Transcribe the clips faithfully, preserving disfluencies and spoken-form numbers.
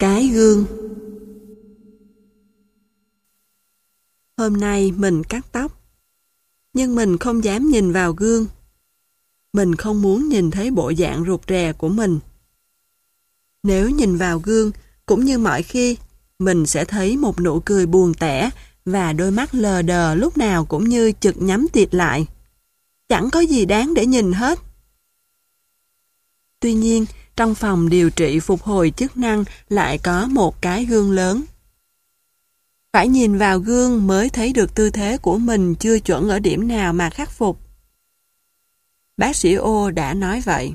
Cái gương. Hôm nay mình cắt tóc, nhưng mình không dám nhìn vào gương. Mình không muốn nhìn thấy bộ dạng rụt rè của mình. Nếu nhìn vào gương, cũng như mọi khi, mình sẽ thấy một nụ cười buồn tẻ và đôi mắt lờ đờ lúc nào cũng như chực nhắm tịt lại. Chẳng có gì đáng để nhìn hết. Tuy nhiên, trong phòng điều trị phục hồi chức năng lại có một cái gương lớn. Phải nhìn vào gương mới thấy được tư thế của mình chưa chuẩn ở điểm nào mà khắc phục. Bác sĩ O đã nói vậy.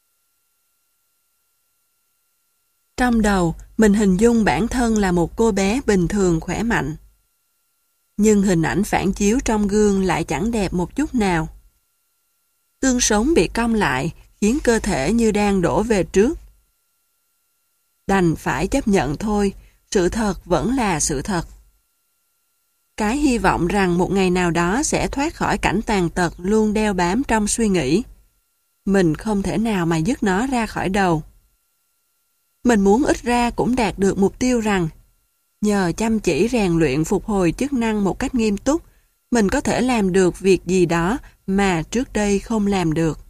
Trong đầu, mình hình dung bản thân là một cô bé bình thường khỏe mạnh. Nhưng hình ảnh phản chiếu trong gương lại chẳng đẹp một chút nào. Xương sống bị cong lại, khiến cơ thể như đang đổ về trước. Đành phải chấp nhận thôi, sự thật vẫn là sự thật. Cái hy vọng rằng một ngày nào đó sẽ thoát khỏi cảnh tàn tật luôn đeo bám trong suy nghĩ. Mình không thể nào mà dứt nó ra khỏi đầu. Mình muốn ít ra cũng đạt được mục tiêu rằng, nhờ chăm chỉ rèn luyện phục hồi chức năng một cách nghiêm túc, mình có thể làm được việc gì đó mà trước đây không làm được.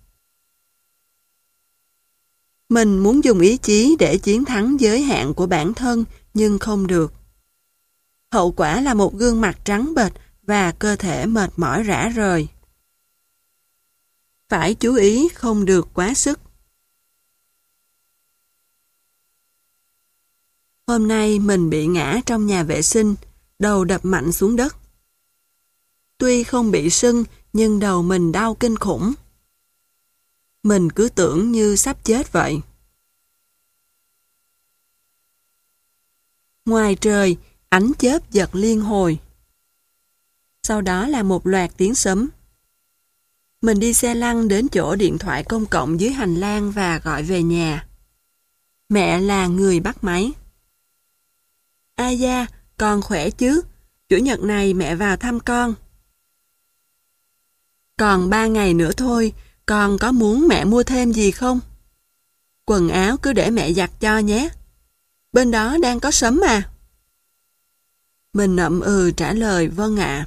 Mình muốn dùng ý chí để chiến thắng giới hạn của bản thân, nhưng không được. Hậu quả là một gương mặt trắng bệch và cơ thể mệt mỏi rã rời. Phải chú ý không được quá sức. Hôm nay mình bị ngã trong nhà vệ sinh, đầu đập mạnh xuống đất. Tuy không bị sưng, nhưng đầu mình đau kinh khủng. Mình cứ tưởng như sắp chết vậy. Ngoài trời, ánh chớp giật liên hồi. Sau đó là một loạt tiếng sấm. Mình đi xe lăn đến chỗ điện thoại công cộng dưới hành lang và gọi về nhà. Mẹ là người bắt máy. A da, con khỏe chứ? Chủ nhật này mẹ vào thăm con. Còn ba ngày nữa thôi, con có muốn mẹ mua thêm gì không? Quần áo cứ để mẹ giặt cho nhé. Bên đó đang có sấm à? Mình nậm ừ trả lời vâng ạ.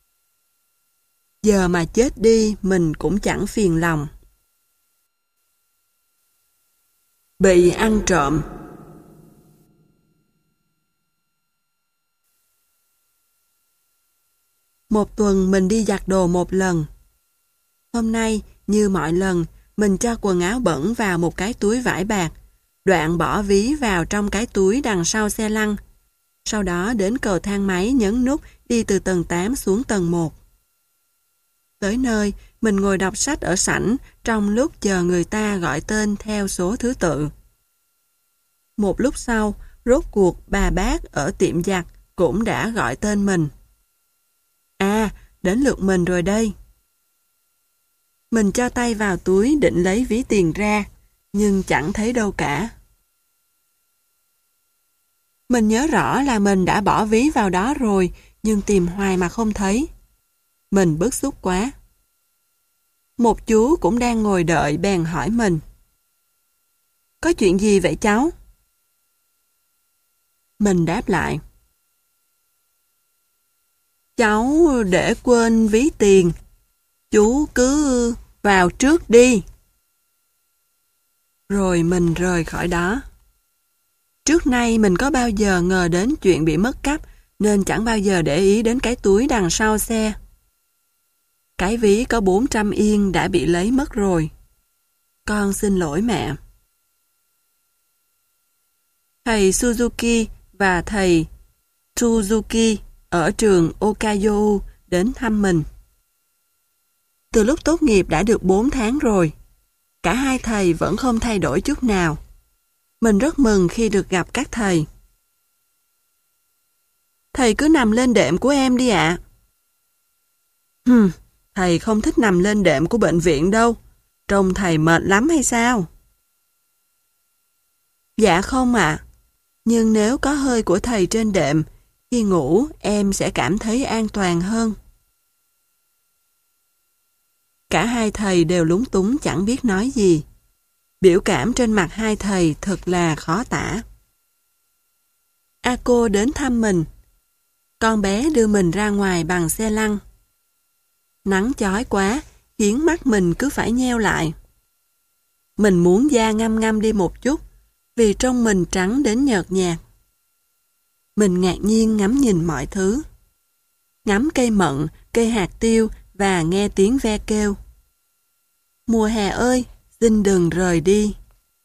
Giờ mà chết đi mình cũng chẳng phiền lòng. Bị ăn trộm. Một tuần mình đi giặt đồ một lần. Hôm nay, như mọi lần, mình cho quần áo bẩn vào một cái túi vải bạc, đoạn bỏ ví vào trong cái túi đằng sau xe lăn. Sau đó đến cầu thang máy nhấn nút đi từ tầng tám xuống tầng một. Tới nơi, mình ngồi đọc sách ở sảnh trong lúc chờ người ta gọi tên theo số thứ tự. Một lúc sau, rốt cuộc bà bác ở tiệm giặt cũng đã gọi tên mình. À, đến lượt mình rồi đây. Mình cho tay vào túi định lấy ví tiền ra, nhưng chẳng thấy đâu cả. Mình nhớ rõ là mình đã bỏ ví vào đó rồi, nhưng tìm hoài mà không thấy. Mình bức xúc quá. Một chú cũng đang ngồi đợi bèn hỏi mình. Có chuyện gì vậy cháu? Mình đáp lại. Cháu để quên ví tiền. Chú cứ vào trước đi. Rồi mình rời khỏi đó. Trước nay mình có bao giờ ngờ đến chuyện bị mất cắp, nên chẳng bao giờ để ý đến cái túi đằng sau xe. Cái ví có bốn trăm yên đã bị lấy mất rồi. Con xin lỗi mẹ. Thầy Suzuki và thầy Suzuki ở trường Okayo đến thăm mình. Từ lúc tốt nghiệp đã được bốn tháng rồi. Cả hai thầy vẫn không thay đổi chút nào. Mình rất mừng khi được gặp các thầy. Thầy cứ nằm lên đệm của em đi ạ. Hừm, thầy không thích nằm lên đệm của bệnh viện đâu. Trông thầy mệt lắm hay sao? Dạ không ạ. Nhưng nếu có hơi của thầy trên đệm, khi ngủ em sẽ cảm thấy an toàn hơn. Cả hai thầy đều lúng túng chẳng biết nói gì. Biểu cảm trên mặt hai thầy thật là khó tả. Ako đến thăm mình. Con bé đưa mình ra ngoài bằng xe lăn. Nắng chói quá, khiến mắt mình cứ phải nheo lại. Mình muốn da ngăm ngăm đi một chút, vì trông mình trắng đến nhợt nhạt. Mình ngạc nhiên ngắm nhìn mọi thứ. Ngắm cây mận, cây hạt tiêu và nghe tiếng ve kêu. Mùa hè ơi, xin đừng rời đi.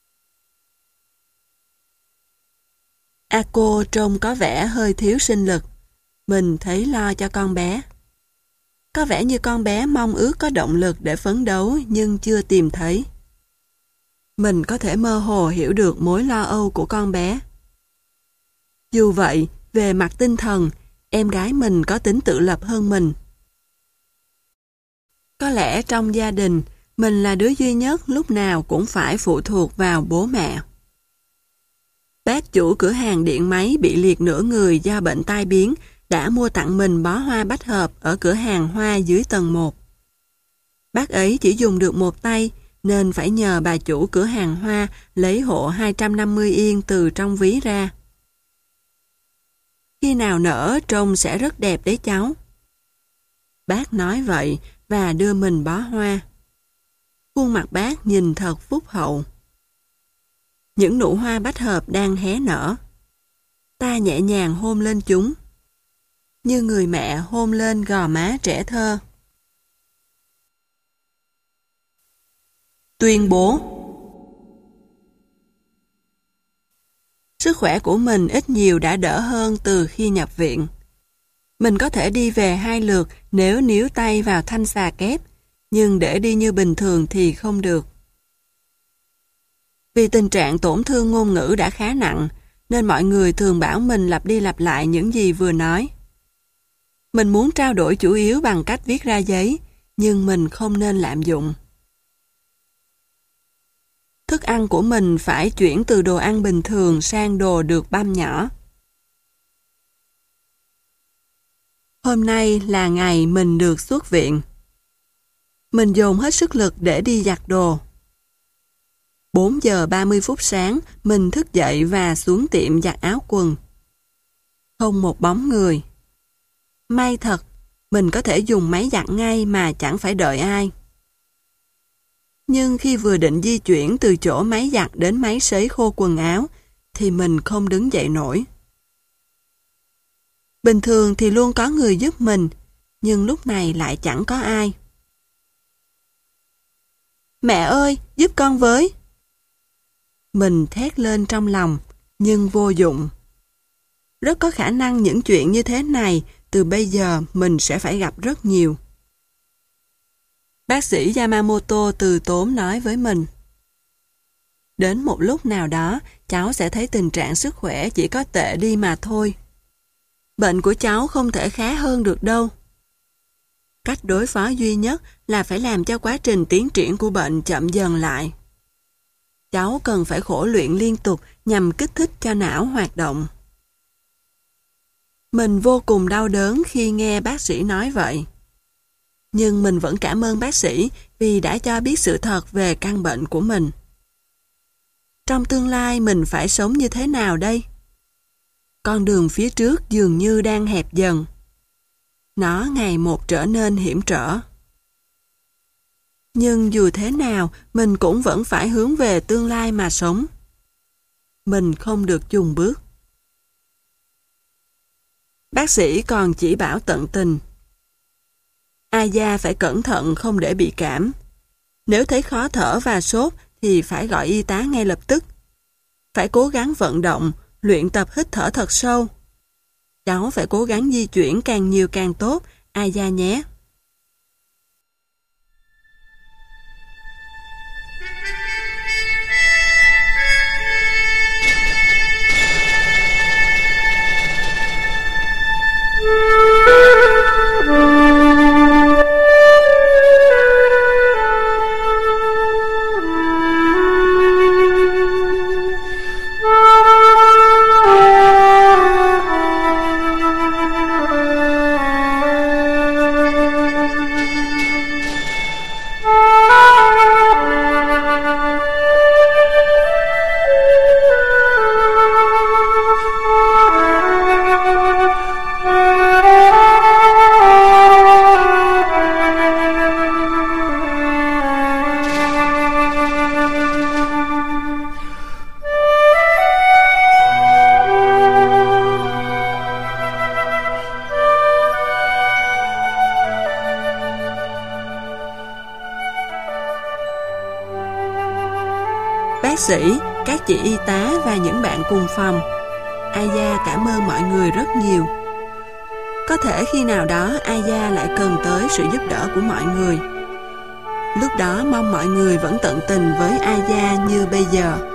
Ako trông có vẻ hơi thiếu sinh lực. Mình thấy lo cho con bé. Có vẻ như con bé mong ước có động lực để phấn đấu nhưng chưa tìm thấy. Mình có thể mơ hồ hiểu được mối lo âu của con bé. Dù vậy, về mặt tinh thần, em gái mình có tính tự lập hơn mình. Có lẽ trong gia đình, mình là đứa duy nhất lúc nào cũng phải phụ thuộc vào bố mẹ. Bác chủ cửa hàng điện máy bị liệt nửa người do bệnh tai biến đã mua tặng mình bó hoa bách hợp ở cửa hàng hoa dưới tầng một. Bác ấy chỉ dùng được một tay nên phải nhờ bà chủ cửa hàng hoa lấy hộ hai trăm năm mươi yên từ trong ví ra. Khi nào nở trông sẽ rất đẹp đấy cháu. Bác nói vậy và đưa mình bó hoa. Khuôn mặt bác nhìn thật phúc hậu. Những nụ hoa bách hợp đang hé nở. Ta nhẹ nhàng hôn lên chúng, như người mẹ hôn lên gò má trẻ thơ. Tuyên bố. Sức khỏe của mình ít nhiều đã đỡ hơn từ khi nhập viện. Mình có thể đi về hai lượt nếu níu tay vào thanh xà kép, nhưng để đi như bình thường thì không được. Vì tình trạng tổn thương ngôn ngữ đã khá nặng, nên mọi người thường bảo mình lặp đi lặp lại những gì vừa nói. Mình muốn trao đổi chủ yếu bằng cách viết ra giấy, nhưng mình không nên lạm dụng. Thức ăn của mình phải chuyển từ đồ ăn bình thường sang đồ được băm nhỏ. Hôm nay là ngày mình được xuất viện. Mình dồn hết sức lực để đi giặt đồ. bốn giờ ba mươi phút sáng, mình thức dậy và xuống tiệm giặt áo quần. Không một bóng người. May thật, mình có thể dùng máy giặt ngay mà chẳng phải đợi ai. Nhưng khi vừa định di chuyển từ chỗ máy giặt đến máy sấy khô quần áo, thì mình không đứng dậy nổi. Bình thường thì luôn có người giúp mình, nhưng lúc này lại chẳng có ai. Mẹ ơi, giúp con với! Mình thét lên trong lòng, nhưng vô dụng. Rất có khả năng những chuyện như thế này từ bây giờ mình sẽ phải gặp rất nhiều. Bác sĩ Yamamoto từ tốn nói với mình. Đến một lúc nào đó, cháu sẽ thấy tình trạng sức khỏe chỉ có tệ đi mà thôi. Bệnh của cháu không thể khá hơn được đâu. Cách đối phó duy nhất là phải làm cho quá trình tiến triển của bệnh chậm dần lại. Cháu cần phải khổ luyện liên tục nhằm kích thích cho não hoạt động. Mình vô cùng đau đớn khi nghe bác sĩ nói vậy. Nhưng mình vẫn cảm ơn bác sĩ vì đã cho biết sự thật về căn bệnh của mình. Trong tương lai mình phải sống như thế nào đây? Con đường phía trước dường như đang hẹp dần. Nó ngày một trở nên hiểm trở. Nhưng dù thế nào, mình cũng vẫn phải hướng về tương lai mà sống. Mình không được chùn bước. Bác sĩ còn chỉ bảo tận tình. Aya phải cẩn thận không để bị cảm. Nếu thấy khó thở và sốt thì phải gọi y tá ngay lập tức. Phải cố gắng vận động, luyện tập hít thở thật sâu. Cháu phải cố gắng di chuyển càng nhiều càng tốt, Aya nhé. sĩ, các chị y tá và những bạn cùng phòng. Aya cảm ơn mọi người rất nhiều. Có thể khi nào đó Aya lại cần tới sự giúp đỡ của mọi người. Lúc đó mong mọi người vẫn tận tình với Aya như bây giờ.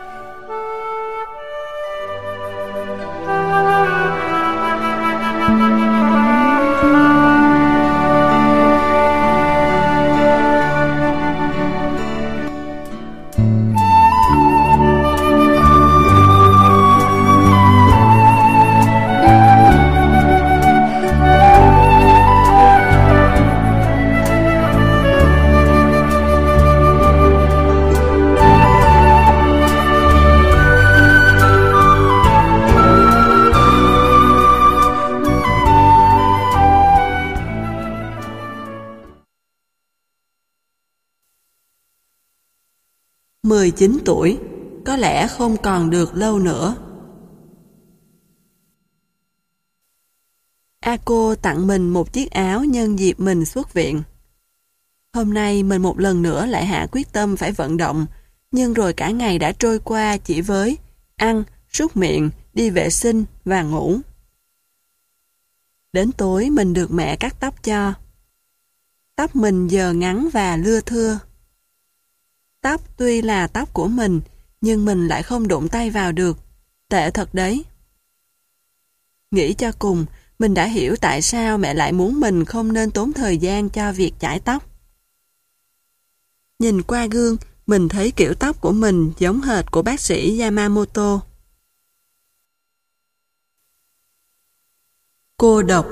mười chín tuổi, có lẽ không còn được lâu nữa. Ako tặng mình một chiếc áo nhân dịp mình xuất viện. Hôm nay mình một lần nữa lại hạ quyết tâm phải vận động, nhưng rồi cả ngày đã trôi qua chỉ với ăn, súc miệng, đi vệ sinh và ngủ. Đến tối mình được mẹ cắt tóc cho. Tóc mình giờ ngắn và lưa thưa. Tóc tuy là tóc của mình, nhưng mình lại không đụng tay vào được. Tệ thật đấy. Nghĩ cho cùng, mình đã hiểu tại sao mẹ lại muốn mình không nên tốn thời gian cho việc chải tóc. Nhìn qua gương, mình thấy kiểu tóc của mình giống hệt của bác sĩ Yamamoto. Cô độc.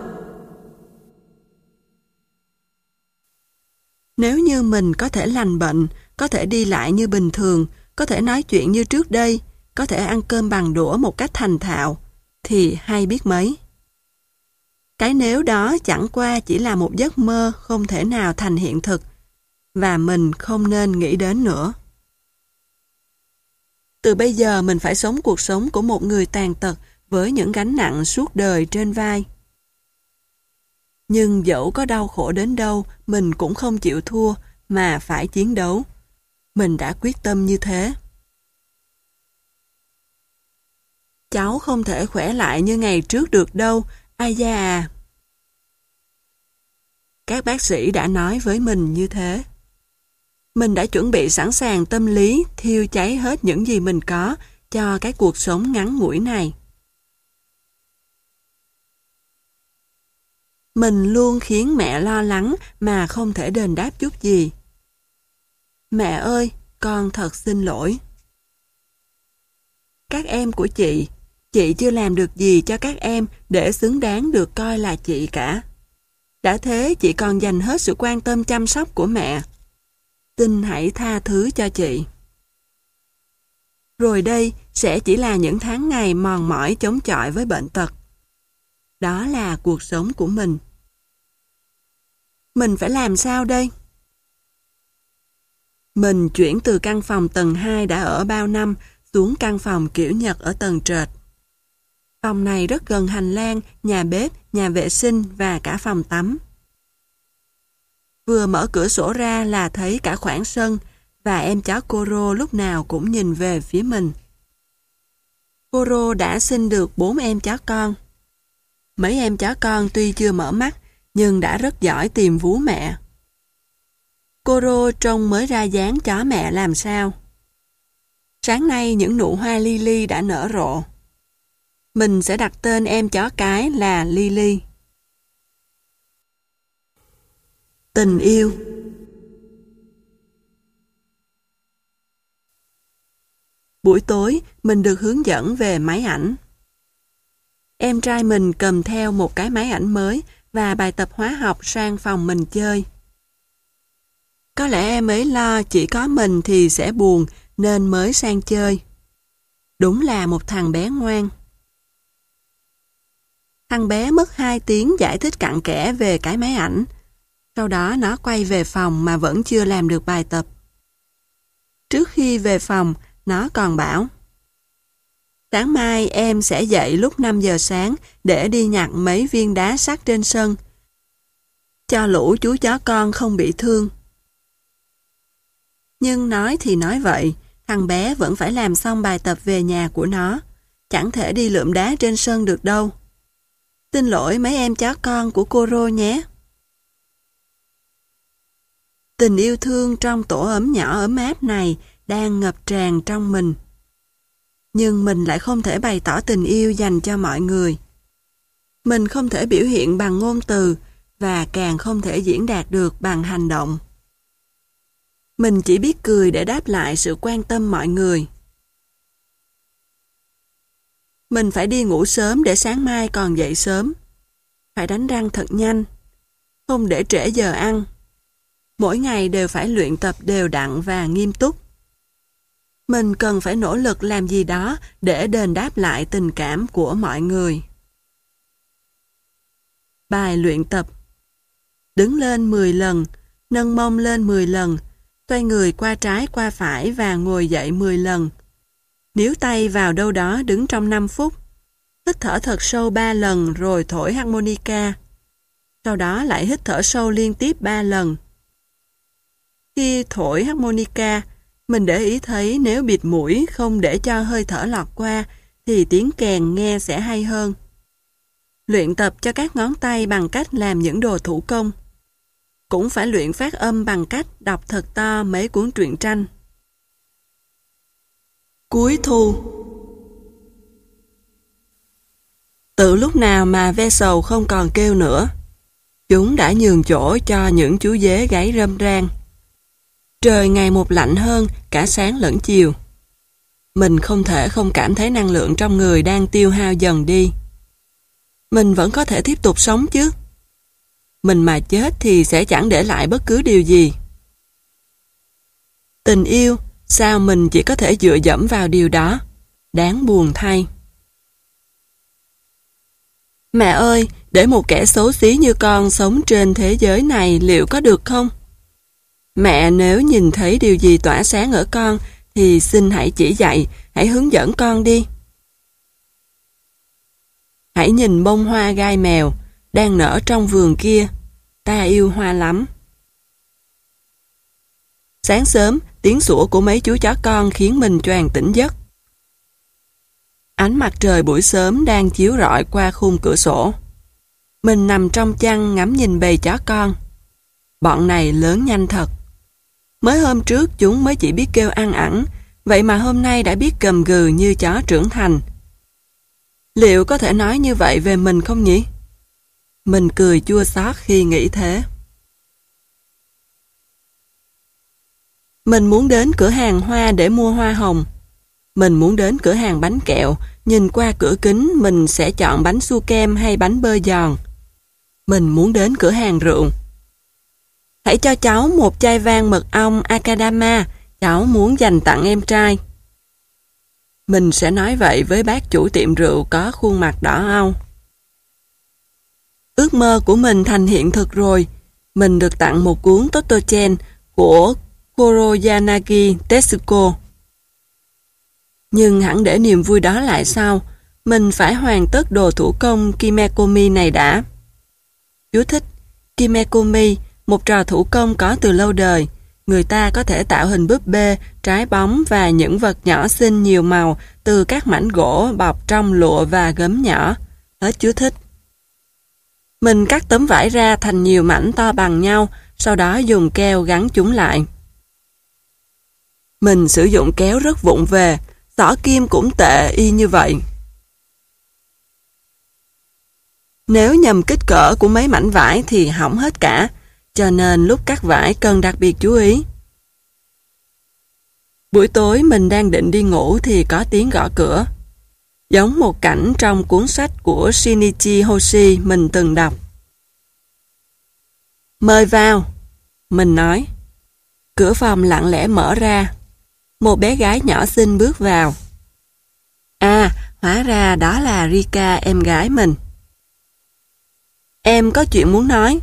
Nếu như mình có thể lành bệnh, có thể đi lại như bình thường, có thể nói chuyện như trước đây, có thể ăn cơm bằng đũa một cách thành thạo, thì hay biết mấy. Cái nếu đó chẳng qua chỉ là một giấc mơ không thể nào thành hiện thực, và mình không nên nghĩ đến nữa. Từ bây giờ mình phải sống cuộc sống của một người tàn tật với những gánh nặng suốt đời trên vai. Nhưng dẫu có đau khổ đến đâu, mình cũng không chịu thua mà phải chiến đấu. Mình đã quyết tâm như thế. Cháu không thể khỏe lại như ngày trước được đâu, Aya à. Các bác sĩ đã nói với mình như thế. Mình đã chuẩn bị sẵn sàng tâm lý, thiêu cháy hết những gì mình có cho cái cuộc sống ngắn ngủi này. Mình luôn khiến mẹ lo lắng mà không thể đền đáp chút gì. Mẹ ơi, con thật xin lỗi. Các em của chị, chị chưa làm được gì cho các em để xứng đáng được coi là chị cả. Đã thế chị còn dành hết sự quan tâm chăm sóc của mẹ. Xin hãy tha thứ cho chị. Rồi đây sẽ chỉ là những tháng ngày mòn mỏi chống chọi với bệnh tật. Đó là cuộc sống của mình. Mình phải làm sao đây? Mình chuyển từ căn phòng tầng hai đã ở bao năm xuống căn phòng kiểu Nhật ở tầng trệt. Phòng này rất gần hành lang, nhà bếp, nhà vệ sinh và cả phòng tắm. Vừa mở cửa sổ ra là thấy cả khoảng sân và em chó Koro lúc nào cũng nhìn về phía mình. Koro đã sinh được bốn em chó con. Mấy em chó con tuy chưa mở mắt nhưng đã rất giỏi tìm vú mẹ. Koro trông mới ra dáng chó mẹ làm sao. Sáng nay những nụ hoa lily đã nở rộ. Mình sẽ đặt tên em chó cái là Lily. Tình yêu. Buổi tối, mình được hướng dẫn về máy ảnh. Em trai mình cầm theo một cái máy ảnh mới và bài tập hóa học sang phòng mình chơi. Có lẽ em ấy lo chỉ có mình thì sẽ buồn nên mới sang chơi. Đúng là một thằng bé ngoan. Thằng bé mất hai tiếng giải thích cặn kẽ về cái máy ảnh. Sau đó nó quay về phòng mà vẫn chưa làm được bài tập. Trước khi về phòng, nó còn bảo: sáng mai em sẽ dậy lúc năm giờ sáng để đi nhặt mấy viên đá sắt trên sân, cho lũ chú chó con không bị thương. Nhưng nói thì nói vậy, Thằng bé vẫn phải làm xong bài tập về nhà của nó. Chẳng thể đi lượm đá trên sân được đâu. Xin lỗi mấy em chó con của cô Rô nhé. Tình yêu thương trong tổ ấm nhỏ ấm áp này đang ngập tràn trong mình. Nhưng mình lại không thể bày tỏ tình yêu dành cho mọi người. Mình không thể biểu hiện bằng ngôn từ và càng không thể diễn đạt được bằng hành động. Mình chỉ biết cười để đáp lại sự quan tâm mọi người. Mình phải đi ngủ sớm để sáng mai còn dậy sớm. Phải đánh răng thật nhanh. Không để trễ giờ ăn. Mỗi ngày đều phải luyện tập đều đặn và nghiêm túc. Mình cần phải nỗ lực làm gì đó để đền đáp lại tình cảm của mọi người. Bài luyện tập. Đứng lên mười lần, nâng mông lên mười lần, xoay người qua trái qua phải và ngồi dậy mười lần. Níu tay vào đâu đó đứng trong năm phút. Hít thở thật sâu ba lần rồi thổi harmonica. Sau đó lại hít thở sâu liên tiếp ba lần. Khi thổi harmonica, mình để ý thấy nếu bịt mũi không để cho hơi thở lọt qua thì tiếng kèn nghe sẽ hay hơn. Luyện tập cho các ngón tay bằng cách làm những đồ thủ công. Cũng phải luyện phát âm bằng cách đọc thật to mấy cuốn truyện tranh. Cuối thu. Từ lúc nào mà ve sầu không còn kêu nữa, chúng đã nhường chỗ cho những chú dế gáy râm ran. Trời ngày một lạnh hơn cả sáng lẫn chiều. Mình không thể không cảm thấy năng lượng trong người đang tiêu hao dần đi. Mình vẫn có thể tiếp tục sống chứ. Mình mà chết thì sẽ chẳng để lại bất cứ điều gì. Tình yêu, sao mình chỉ có thể dựa dẫm vào điều đó? Đáng buồn thay. Mẹ ơi, để một kẻ xấu xí như con sống trên thế giới này liệu có được không? Mẹ nếu nhìn thấy điều gì tỏa sáng ở con thì xin hãy chỉ dạy, hãy hướng dẫn con đi. Hãy nhìn bông hoa gai mèo đang nở trong vườn kia. Ta yêu hoa lắm. Sáng sớm, tiếng sủa của mấy chú chó con khiến mình choàng tỉnh giấc. Ánh mặt trời buổi sớm đang chiếu rọi qua khung cửa sổ. Mình nằm trong chăn ngắm nhìn bầy chó con. Bọn này lớn nhanh thật. Mới hôm trước chúng mới chỉ biết kêu ăn ẵn, vậy mà hôm nay đã biết gầm gừ như chó trưởng thành. Liệu có thể nói như vậy về mình không nhỉ? Mình cười chua xót khi nghĩ thế. Mình muốn đến cửa hàng hoa để mua hoa hồng. Mình muốn đến cửa hàng bánh kẹo, nhìn qua cửa kính mình sẽ chọn bánh su kem hay bánh bơ giòn. Mình muốn đến cửa hàng rượu. Hãy cho cháu một chai vang mật ong Akadama, cháu muốn dành tặng em trai. Mình sẽ nói vậy với bác chủ tiệm rượu có khuôn mặt đỏ au. Ước mơ của mình thành hiện thực rồi. Mình được tặng một cuốn Totochen của Kuroyanagi Tetsuko. Nhưng hẳn để niềm vui đó lại sau, mình phải hoàn tất đồ thủ công Kimekomi này đã. Chú thích: Kimekomi, một trò thủ công có từ lâu đời. Người ta có thể tạo hình búp bê, trái bóng và những vật nhỏ xinh nhiều màu từ các mảnh gỗ bọc trong lụa và gấm nhỏ. Hết chú thích. Mình cắt tấm vải ra thành nhiều mảnh to bằng nhau, sau đó dùng keo gắn chúng lại. Mình sử dụng kéo rất vụng về, xỏ kim cũng tệ y như vậy. Nếu nhầm kích cỡ của mấy mảnh vải thì hỏng hết cả, cho nên lúc cắt vải cần đặc biệt chú ý. Buổi tối mình đang định đi ngủ thì có tiếng gõ cửa. Giống một cảnh trong cuốn sách của Shinichi Hoshi mình từng đọc. Mời vào, mình nói. Cửa phòng lặng lẽ mở ra. Một bé gái nhỏ xinh bước vào. À, hóa ra đó là Rika, em gái mình. Em có chuyện muốn nói.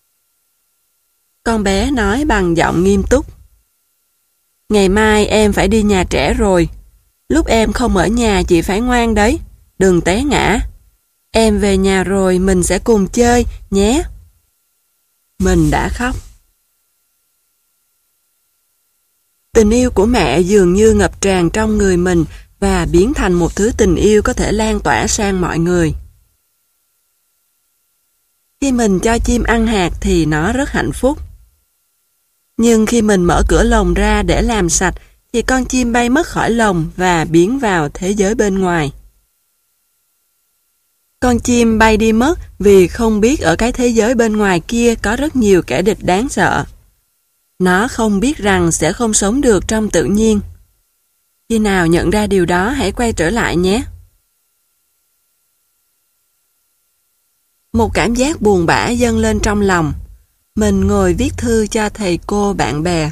Con bé nói bằng giọng nghiêm túc. Ngày mai em phải đi nhà trẻ rồi. Lúc em không ở nhà chị phải ngoan đấy. Đừng té ngã. Em về nhà rồi mình sẽ cùng chơi nhé. Mình đã khóc. Tình yêu của mẹ dường như ngập tràn trong người mình và biến thành một thứ tình yêu có thể lan tỏa sang mọi người. Khi mình cho chim ăn hạt thì nó rất hạnh phúc. Nhưng khi mình mở cửa lồng ra để làm sạch thì con chim bay mất khỏi lồng và biến vào thế giới bên ngoài. Con chim bay đi mất vì không biết ở cái thế giới bên ngoài kia có rất nhiều kẻ địch đáng sợ. Nó không biết rằng sẽ không sống được trong tự nhiên. Khi nào nhận ra điều đó hãy quay trở lại nhé. Một cảm giác buồn bã dâng lên trong lòng. Mình ngồi viết thư cho thầy cô bạn bè.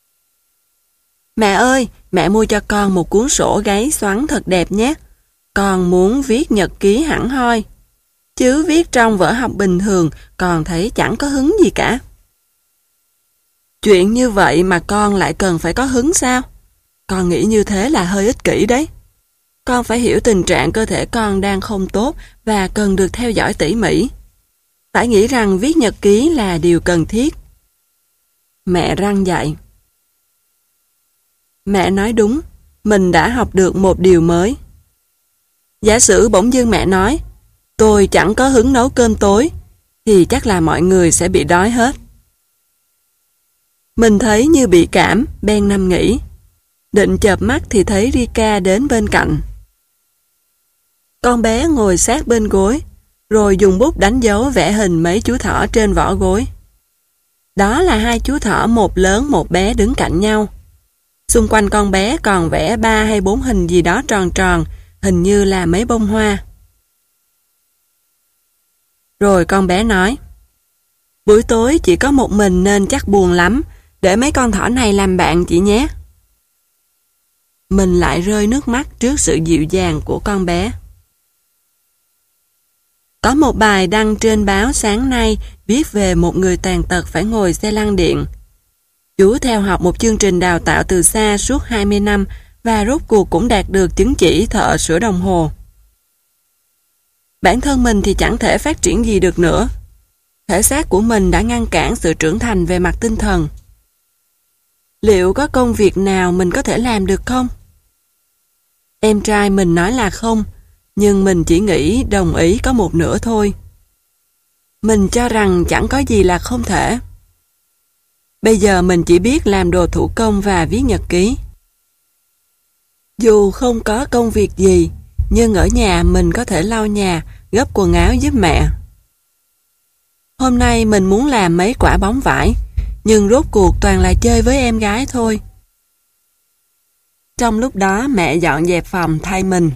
Mẹ ơi, mẹ mua cho con một cuốn sổ gáy xoắn thật đẹp nhé. Con muốn viết nhật ký hẳn hoi. Chứ viết trong vở học bình thường con thấy chẳng có hứng gì cả. Chuyện như vậy mà con lại cần phải có hứng sao? Con nghĩ như thế là hơi ích kỷ đấy. Con phải hiểu tình trạng cơ thể con đang không tốt và cần được theo dõi tỉ mỉ. Phải nghĩ rằng viết nhật ký là điều cần thiết. Mẹ răn dạy. Mẹ nói đúng, mình đã học được một điều mới. Giả sử bỗng dưng mẹ nói, tôi chẳng có hứng nấu cơm tối, thì chắc là mọi người sẽ bị đói hết. Mình thấy như bị cảm, bèn nằm nghỉ. Định chợp mắt thì thấy Rika đến bên cạnh. Con bé ngồi sát bên gối, rồi dùng bút đánh dấu vẽ hình mấy chú thỏ trên vỏ gối. Đó là hai chú thỏ, một lớn một bé đứng cạnh nhau. Xung quanh con bé còn vẽ ba hay bốn hình gì đó tròn tròn, hình như là mấy bông hoa. Rồi con bé nói, buổi tối chỉ có một mình nên chắc buồn lắm, để mấy con thỏ này làm bạn chị nhé. Mình lại rơi nước mắt trước sự dịu dàng của con bé. Có một bài đăng trên báo sáng nay viết về một người tàn tật phải ngồi xe lăn điện. Chú theo học một chương trình đào tạo từ xa suốt hai mươi năm và rốt cuộc cũng đạt được chứng chỉ thợ sửa đồng hồ. Bản thân mình thì chẳng thể phát triển gì được nữa. Thể xác của mình đã ngăn cản sự trưởng thành về mặt tinh thần. Liệu có công việc nào mình có thể làm được không? Em trai mình nói là không, nhưng mình chỉ nghĩ đồng ý có một nửa thôi. Mình cho rằng chẳng có gì là không thể. Bây giờ mình chỉ biết làm đồ thủ công và viết nhật ký. Dù không có công việc gì, nhưng ở nhà mình có thể lau nhà, gấp quần áo giúp mẹ. Hôm nay mình muốn làm mấy quả bóng vải, nhưng rốt cuộc toàn là chơi với em gái thôi. Trong lúc đó mẹ dọn dẹp phòng thay mình.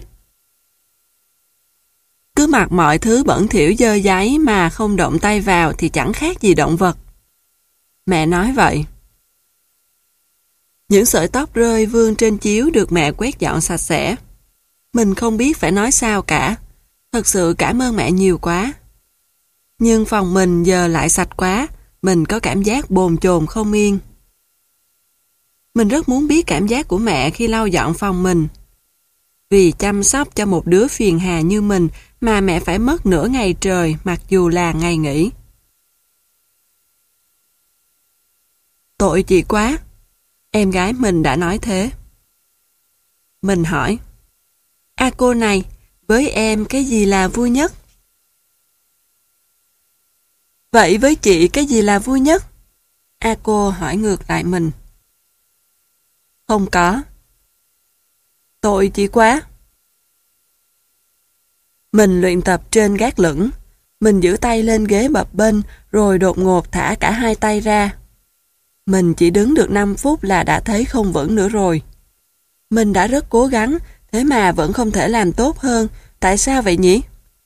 Cứ mặc mọi thứ bẩn thỉu dơ dáy mà không động tay vào thì chẳng khác gì động vật. Mẹ nói vậy. Những sợi tóc rơi vương trên chiếu được mẹ quét dọn sạch sẽ. Mình không biết phải nói sao cả. Thật sự cảm ơn mẹ nhiều quá. Nhưng phòng mình giờ lại sạch quá, mình có cảm giác bồn chồn không yên. Mình rất muốn biết cảm giác của mẹ khi lau dọn phòng mình. Vì chăm sóc cho một đứa phiền hà như mình mà mẹ phải mất nửa ngày trời mặc dù là ngày nghỉ. Tội chị quá. Em gái mình đã nói thế. Mình hỏi, à cô này, với em cái gì là vui nhất? Vậy với chị cái gì là vui nhất? A cô hỏi ngược lại mình. Không có. Tội chị quá. Mình luyện tập trên gác lửng. Mình giữ tay lên ghế bập bênh rồi đột ngột thả cả hai tay ra. Mình chỉ đứng được năm phút là đã thấy không vững nữa rồi. Mình đã rất cố gắng, thế mà vẫn không thể làm tốt hơn. Tại sao vậy nhỉ?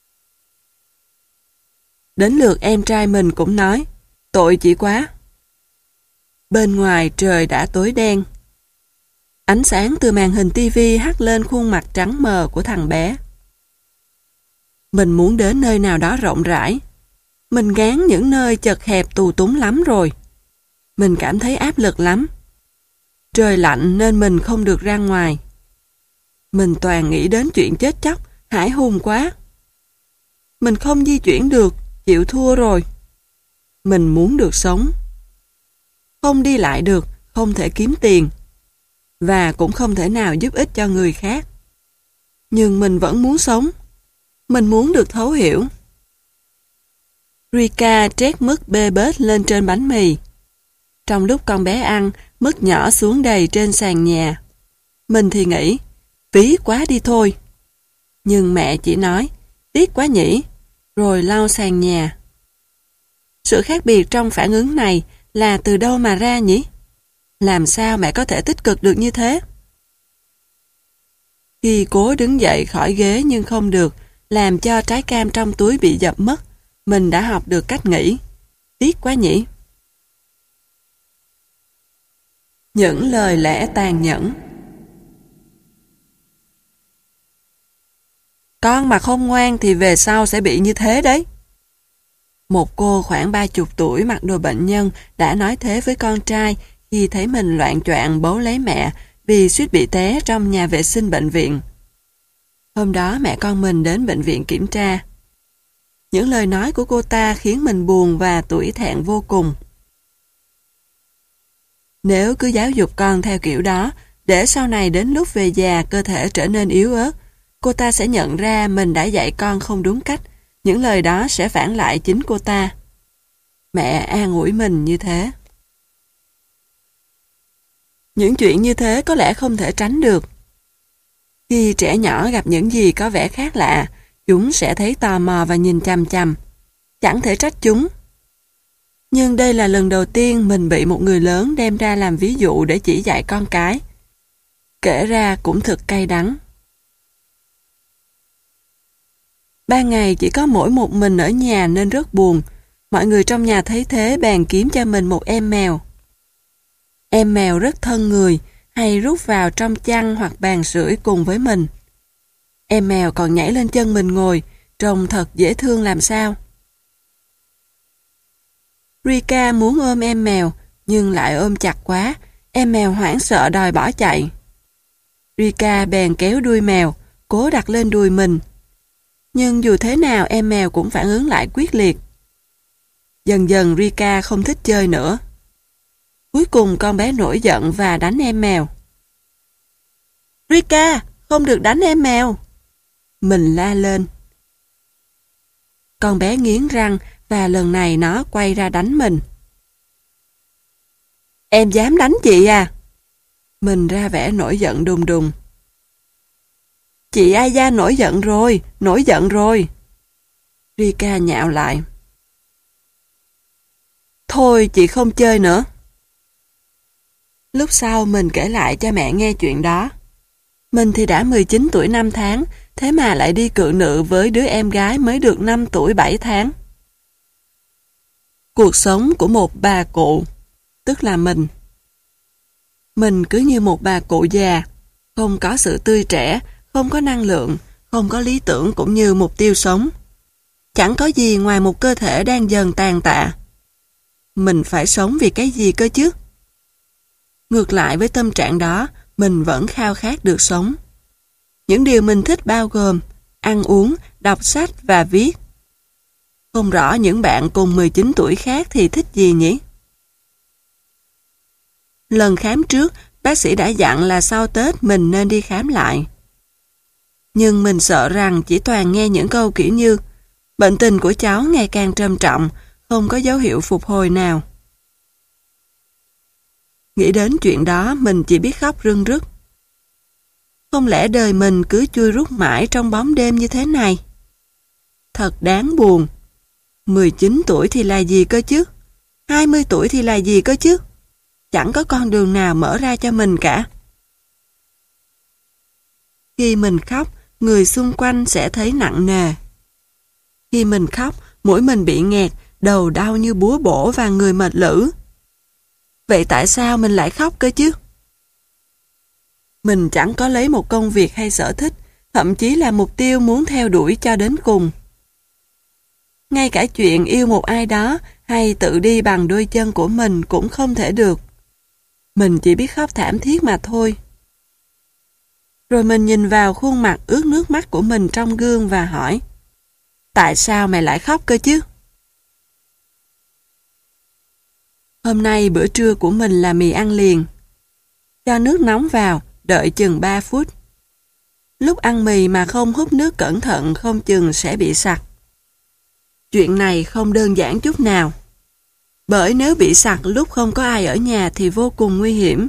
Đến lượt em trai mình cũng nói, tội chị quá. Bên ngoài trời đã tối đen. Ánh sáng từ màn hình tivi hắt lên khuôn mặt trắng mờ của thằng bé. Mình muốn đến nơi nào đó rộng rãi. Mình gán những nơi chật hẹp tù túng lắm rồi. Mình cảm thấy áp lực lắm. Trời lạnh nên mình không được ra ngoài. Mình toàn nghĩ đến chuyện chết chóc, hãi hùng quá. Mình không di chuyển được, chịu thua rồi. Mình muốn được sống. Không đi lại được, không thể kiếm tiền. và cũng không thể nào giúp ích cho người khác. Nhưng mình vẫn muốn sống. Mình muốn được thấu hiểu. Rika trét mứt bê bết lên trên bánh mì. Trong lúc con bé ăn, mứt nhỏ xuống đầy trên sàn nhà. Mình thì nghĩ, phí quá đi thôi. Nhưng mẹ chỉ nói, tiếc quá nhỉ, rồi lau sàn nhà. Sự khác biệt trong phản ứng này là từ đâu mà ra nhỉ? Làm sao mẹ có thể tích cực được như thế? Khi cố đứng dậy khỏi ghế nhưng không được, làm cho trái cam trong túi bị dập mất, mình đã học được cách nghĩ. Tiếc quá nhỉ? Những lời lẽ tàn nhẫn. Con mà không ngoan thì về sau sẽ bị như thế đấy. Một cô khoảng ba chục tuổi mặc đồ bệnh nhân đã nói thế với con trai khi thấy mình loạng choạng bấu lấy mẹ vì suýt bị té trong nhà vệ sinh bệnh viện. Hôm đó mẹ con mình đến bệnh viện kiểm tra. Những lời nói của cô ta khiến mình buồn và tủi thẹn vô cùng. Nếu cứ giáo dục con theo kiểu đó, để sau này đến lúc về già cơ thể trở nên yếu ớt, cô ta sẽ nhận ra mình đã dạy con không đúng cách. Những lời đó sẽ phản lại chính cô ta. Mẹ an ủi mình như thế. Những chuyện như thế có lẽ không thể tránh được. Khi trẻ nhỏ gặp những gì có vẻ khác lạ, chúng sẽ thấy tò mò và nhìn chằm chằm. Chẳng thể trách chúng. Nhưng đây là lần đầu tiên mình bị một người lớn đem ra làm ví dụ để chỉ dạy con cái. Kể ra cũng thực cay đắng. Ban ngày chỉ có mỗi một mình ở nhà nên rất buồn. Mọi người trong nhà thấy thế bèn kiếm cho mình một em mèo. Em mèo rất thân người, hay rút vào trong chăn hoặc bàn sưởi cùng với mình. Em mèo còn nhảy lên chân mình ngồi, trông thật dễ thương làm sao. Rika muốn ôm em mèo, nhưng lại ôm chặt quá, em mèo hoảng sợ đòi bỏ chạy. Rika bèn kéo đuôi mèo, cố đặt lên đùi mình. Nhưng dù thế nào em mèo cũng phản ứng lại quyết liệt. Dần dần Rika không thích chơi nữa. Cuối cùng con bé nổi giận và đánh em mèo. Rika, không được đánh em mèo. Mình la lên. Con bé nghiến răng và lần này nó quay ra đánh mình. Em dám đánh chị à? Mình ra vẻ nổi giận đùng đùng. Chị Aya nổi giận rồi, nổi giận rồi. Rika nhạo lại. Thôi chị không chơi nữa. Lúc sau mình kể lại cho mẹ nghe chuyện đó. Mình thì đã mười chín tuổi năm tháng, thế mà lại đi cự nữ với đứa em gái mới được năm tuổi bảy tháng. Cuộc sống của một bà cụ, tức là mình. Mình cứ như một bà cụ già, không có sự tươi trẻ, không có năng lượng, không có lý tưởng cũng như mục tiêu sống. Chẳng có gì ngoài một cơ thể đang dần tàn tạ. Mình phải sống vì cái gì cơ chứ? Ngược lại với tâm trạng đó, mình vẫn khao khát được sống. Những điều mình thích bao gồm ăn uống, đọc sách và viết. Không rõ những bạn cùng mười chín tuổi khác thì thích gì nhỉ? Lần khám trước, bác sĩ đã dặn là sau Tết mình nên đi khám lại. Nhưng mình sợ rằng chỉ toàn nghe những câu kiểu như bệnh tình của cháu ngày càng trầm trọng, không có dấu hiệu phục hồi nào. Nghĩ đến chuyện đó mình chỉ biết khóc rưng rức. Không lẽ đời mình cứ chui rút mãi trong bóng đêm như thế này? Thật đáng buồn. mười chín tuổi thì là gì cơ chứ? hai mươi tuổi thì là gì cơ chứ? Chẳng có con đường nào mở ra cho mình cả. Khi mình khóc, người xung quanh sẽ thấy nặng nề. Khi mình khóc, mũi mình bị nghẹt, đầu đau như búa bổ và người mệt lử. Vậy tại sao mình lại khóc cơ chứ? Mình chẳng có lấy một công việc hay sở thích, thậm chí là mục tiêu muốn theo đuổi cho đến cùng. Ngay cả chuyện yêu một ai đó hay tự đi bằng đôi chân của mình cũng không thể được. Mình chỉ biết khóc thảm thiết mà thôi. Rồi mình nhìn vào khuôn mặt ướt nước mắt của mình trong gương và hỏi: tại sao mày lại khóc cơ chứ? Hôm nay bữa trưa của mình là mì ăn liền. Cho nước nóng vào, đợi chừng ba phút. Lúc ăn mì mà không hút nước cẩn thận không chừng sẽ bị sặc. Chuyện này không đơn giản chút nào. Bởi nếu bị sặc lúc không có ai ở nhà thì vô cùng nguy hiểm.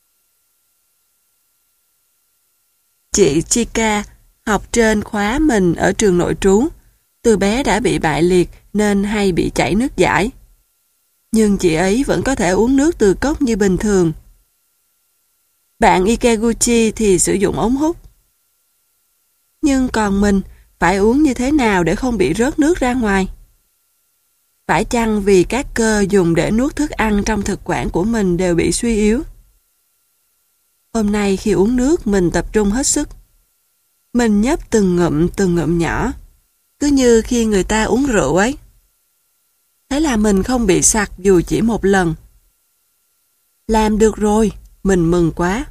Chị Chika học trên khóa mình ở trường nội trú. Từ bé đã bị bại liệt nên hay bị chảy nước dãi. Nhưng chị ấy vẫn có thể uống nước từ cốc như bình thường. Bạn Ikeguchi thì sử dụng ống hút. Nhưng còn mình, phải uống như thế nào để không bị rớt nước ra ngoài? Phải chăng vì các cơ dùng để nuốt thức ăn trong thực quản của mình đều bị suy yếu? Hôm nay khi uống nước mình tập trung hết sức. Mình nhấp từng ngụm từng ngụm nhỏ, cứ như khi người ta uống rượu ấy. Thế là mình không bị sặc dù chỉ một lần. Làm được rồi, mình mừng quá.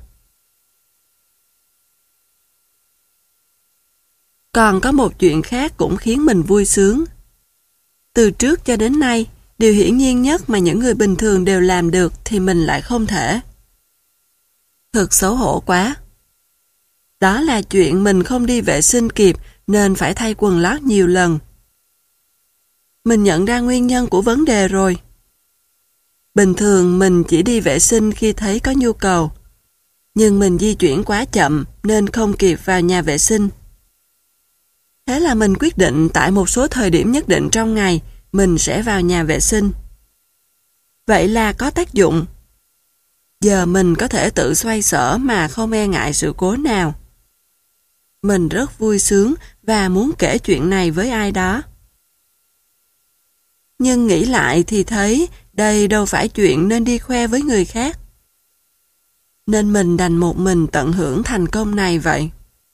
Còn có một chuyện khác cũng khiến mình vui sướng. Từ trước cho đến nay, điều hiển nhiên nhất mà những người bình thường đều làm được thì mình lại không thể. Thật xấu hổ quá. Đó là chuyện mình không đi vệ sinh kịp nên phải thay quần lót nhiều lần. Mình nhận ra nguyên nhân của vấn đề rồi. Bình thường mình chỉ đi vệ sinh khi thấy có nhu cầu. Nhưng mình di chuyển quá chậm nên không kịp vào nhà vệ sinh. Thế là mình quyết định tại một số thời điểm nhất định trong ngày mình sẽ vào nhà vệ sinh. Vậy là có tác dụng. Giờ mình có thể tự xoay sở mà không e ngại sự cố nào. Mình rất vui sướng và muốn kể chuyện này với ai đó. Nhưng nghĩ lại thì thấy đây đâu phải chuyện nên đi khoe với người khác. Nên mình đành một mình tận hưởng thành công này vậy.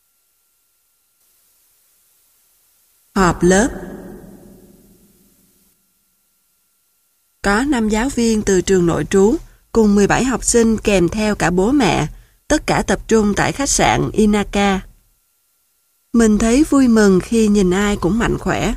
Họp lớp. Có năm giáo viên từ trường nội trú cùng mười bảy học sinh kèm theo cả bố mẹ, tất cả tập trung tại khách sạn Inaka. Mình thấy vui mừng khi nhìn ai cũng mạnh khỏe.